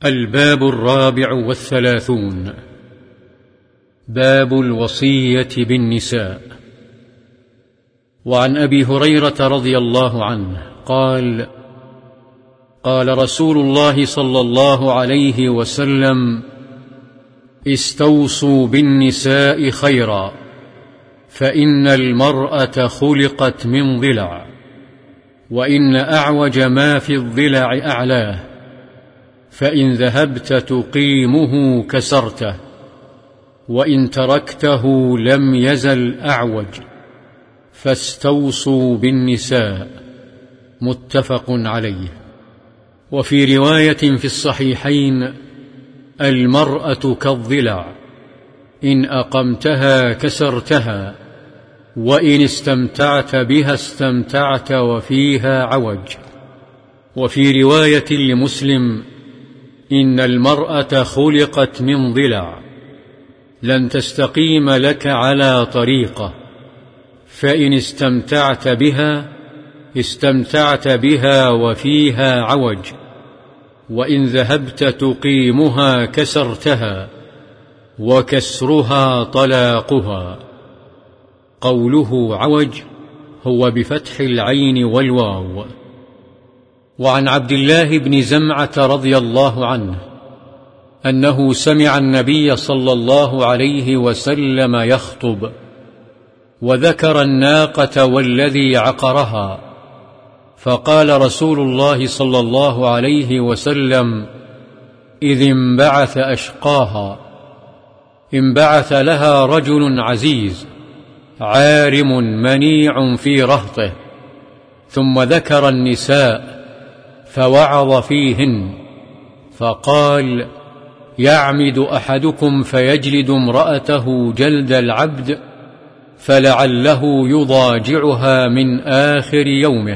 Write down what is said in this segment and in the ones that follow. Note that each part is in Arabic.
الباب 34. باب الوصية بالنساء. وعن أبي هريرة رضي الله عنه قال: قال رسول الله صلى الله عليه وسلم: استوصوا بالنساء خيرا، فإن المرأة خلقت من ضلع، وإن أعوج ما في الضلع أعلاه، فإن ذهبت تقيمه كسرته، وإن تركته لم يزل أعوج، فاستوصوا بالنساء. متفق عليه. وفي رواية في الصحيحين: المرأة كالضلع، إن أقمتها كسرتها، وإن استمتعت بها استمتعت وفيها عوج. وفي رواية لمسلم: إن المرأة خلقت من ضلع، لن تستقيم لك على طريقة، فإن استمتعت بها استمتعت بها وفيها عوج، وإن ذهبت تقيمها كسرتها، وكسرها طلاقها. قوله عوج هو بفتح العين والواو. وعن عبد الله بن زمعة رضي الله عنه أنه سمع النبي صلى الله عليه وسلم يخطب، وذكر الناقة والذي عقرها، فقال رسول الله صلى الله عليه وسلم: إذ انبعث أشقاها، انبعث لها رجل عزيز عارم منيع في رهطه، ثم ذكر النساء فوعظ فيهن، فقال: يعمد أحدكم فيجلد امرأته جلد العبد، فلعله يضاجعها من آخر يومه.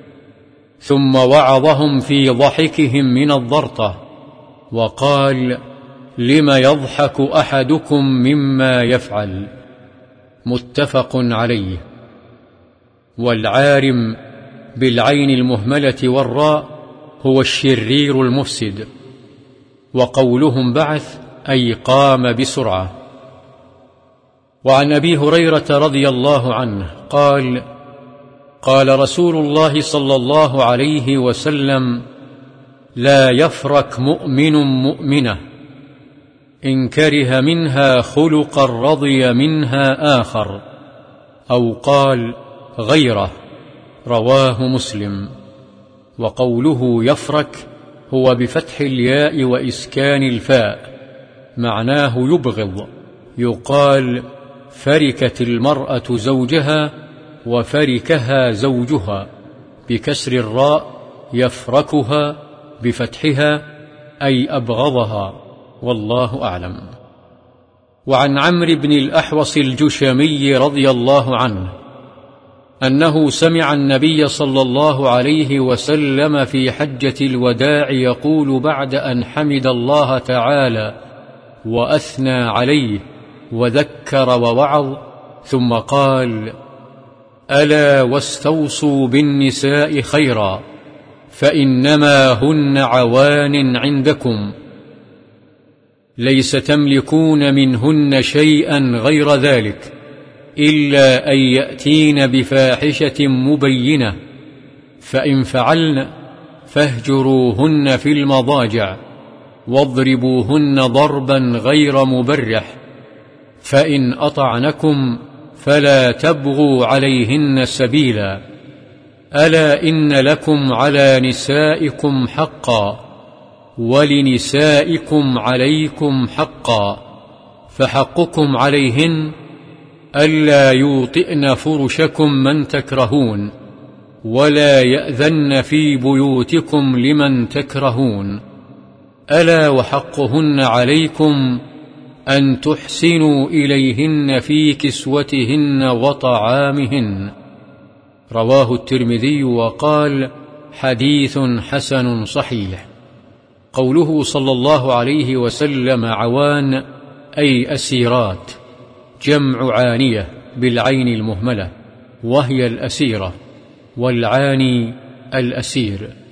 ثم وعظهم في ضحكهم من الضرطة، وقال: لم يضحك أحدكم مما يفعل. متفق عليه. والعارم بالعين المهملة والراء هو الشرير المفسد. وقولهم بعث أي قام بسرعة. وعن أبي هريرة رضي الله عنه قال: قال رسول الله صلى الله عليه وسلم: لا يفرك مؤمن مؤمنة، إن كره منها خلقا رضي منها آخر، أو قال غيره. رواه مسلم. وقوله يفرك هو بفتح الياء وإسكان الفاء، معناه يبغض. يقال: فركت المرأة زوجها وفركها زوجها، بكسر الراء، يفركها بفتحها أي أبغضها. والله أعلم. وعن عمرو بن الأحوص الجشمي رضي الله عنه أنه سمع النبي صلى الله عليه وسلم في حجة الوداع يقول بعد أن حمد الله تعالى وأثنى عليه وذكر ووعظ، ثم قال: ألا واستوصوا بالنساء خيرا، فإنما هن عوان عندكم، ليس تملكون منهن شيئا غير ذلك، إلا أن يأتين بفاحشة مبينة، فإن فعلن فاهجروهن في المضاجع، واضربوهن ضربا غير مبرح، فإن أطعنكم فلا تبغوا عليهن سبيلا. ألا إن لكم على نسائكم حقا، ولنسائكم عليكم حقا، فحقكم عليهن ألا يوطئن فرشكم من تكرهون، ولا يأذن في بيوتكم لمن تكرهون. ألا وحقهن عليكم أن تحسنوا إليهن في كسوتهن وطعامهن. رواه الترمذي وقال: حديث حسن صحيح. قوله صلى الله عليه وسلم عوان أي أسيرات، جمع عانية بالعين المهملة، وهي الأسيرة، والعاني الأسير.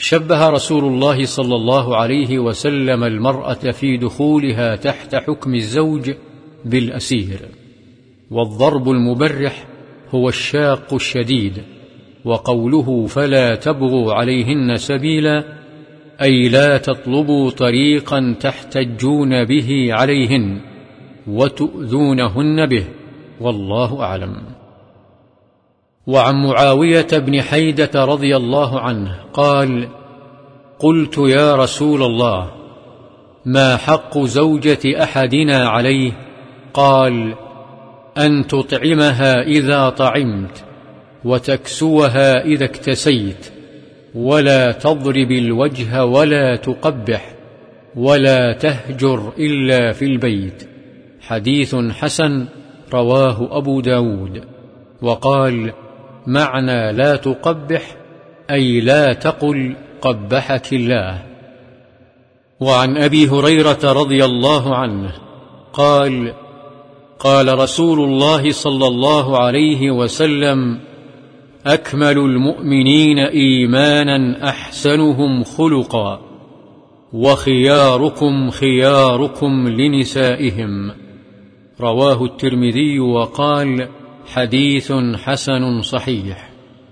شبه رسول الله صلى الله عليه وسلم المرأة في دخولها تحت حكم الزوج بالأسير، والضرب المبرح هو الشاق الشديد، وقوله فلا تبغوا عليهن سبيلا أي لا تطلبوا طريقا تحتجون به عليهن وتؤذونهن به، والله أعلم. وعن معاوية بن حيدة رضي الله عنه قال: قلت يا رسول الله، ما حق زوجة أحدنا عليه؟ قال: أن تطعمها إذا طعمت، وتكسوها إذا اكتسيت، ولا تضرب الوجه ولا تقبح، ولا تهجر إلا في البيت. حديث حسن رواه أبو داود. وقال: معنى لا تقبح أي لا تقل قبحك الله. وعن أبي هريرة رضي الله عنه قال: قال رسول الله صلى الله عليه وسلم: أكمل المؤمنين إيمانا أحسنهم خلقا، وخياركم خياركم لنسائهم. رواه الترمذي وقال: حديث حسن صحيح.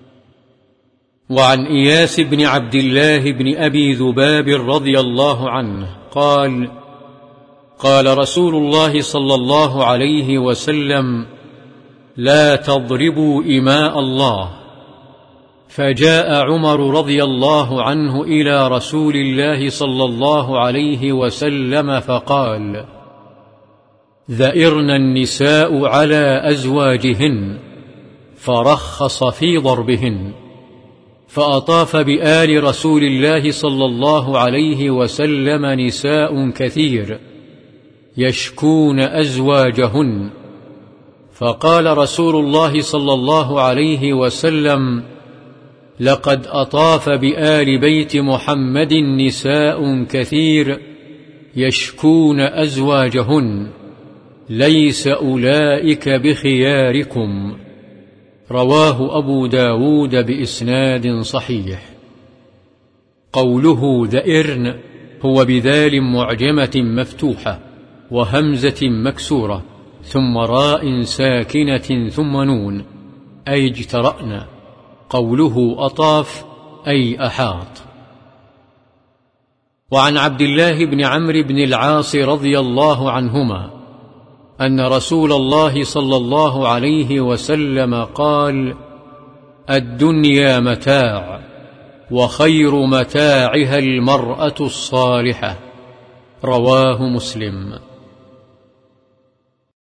وعن إياس بن عبد الله بن أبي ذباب رضي الله عنه قال: قال رسول الله صلى الله عليه وسلم: لا تضربوا إماء الله. فجاء عمر رضي الله عنه إلى رسول الله صلى الله عليه وسلم فقال: ذئرن النساء على أزواجهن، فرخص في ضربهن. فأطاف بآل رسول الله صلى الله عليه وسلم نساء كثير يشكون أزواجهن، فقال رسول الله صلى الله عليه وسلم: لقد أطاف بآل بيت محمد نساء كثير يشكون أزواجهن، ليس أولئك بخياركم. رواه أبو داود بإسناد صحيح. قوله ذئرن هو بذال معجمة مفتوحة وهمزة مكسورة ثم راء ساكنة ثم نون، أي اجترأن. قوله أطاف أي أحاط. وعن عبد الله بن عمرو بن العاص رضي الله عنهما أن رسول الله صلى الله عليه وسلم قال: الدنيا متاع، وخير متاعها المرأة الصالحة. رواه مسلم.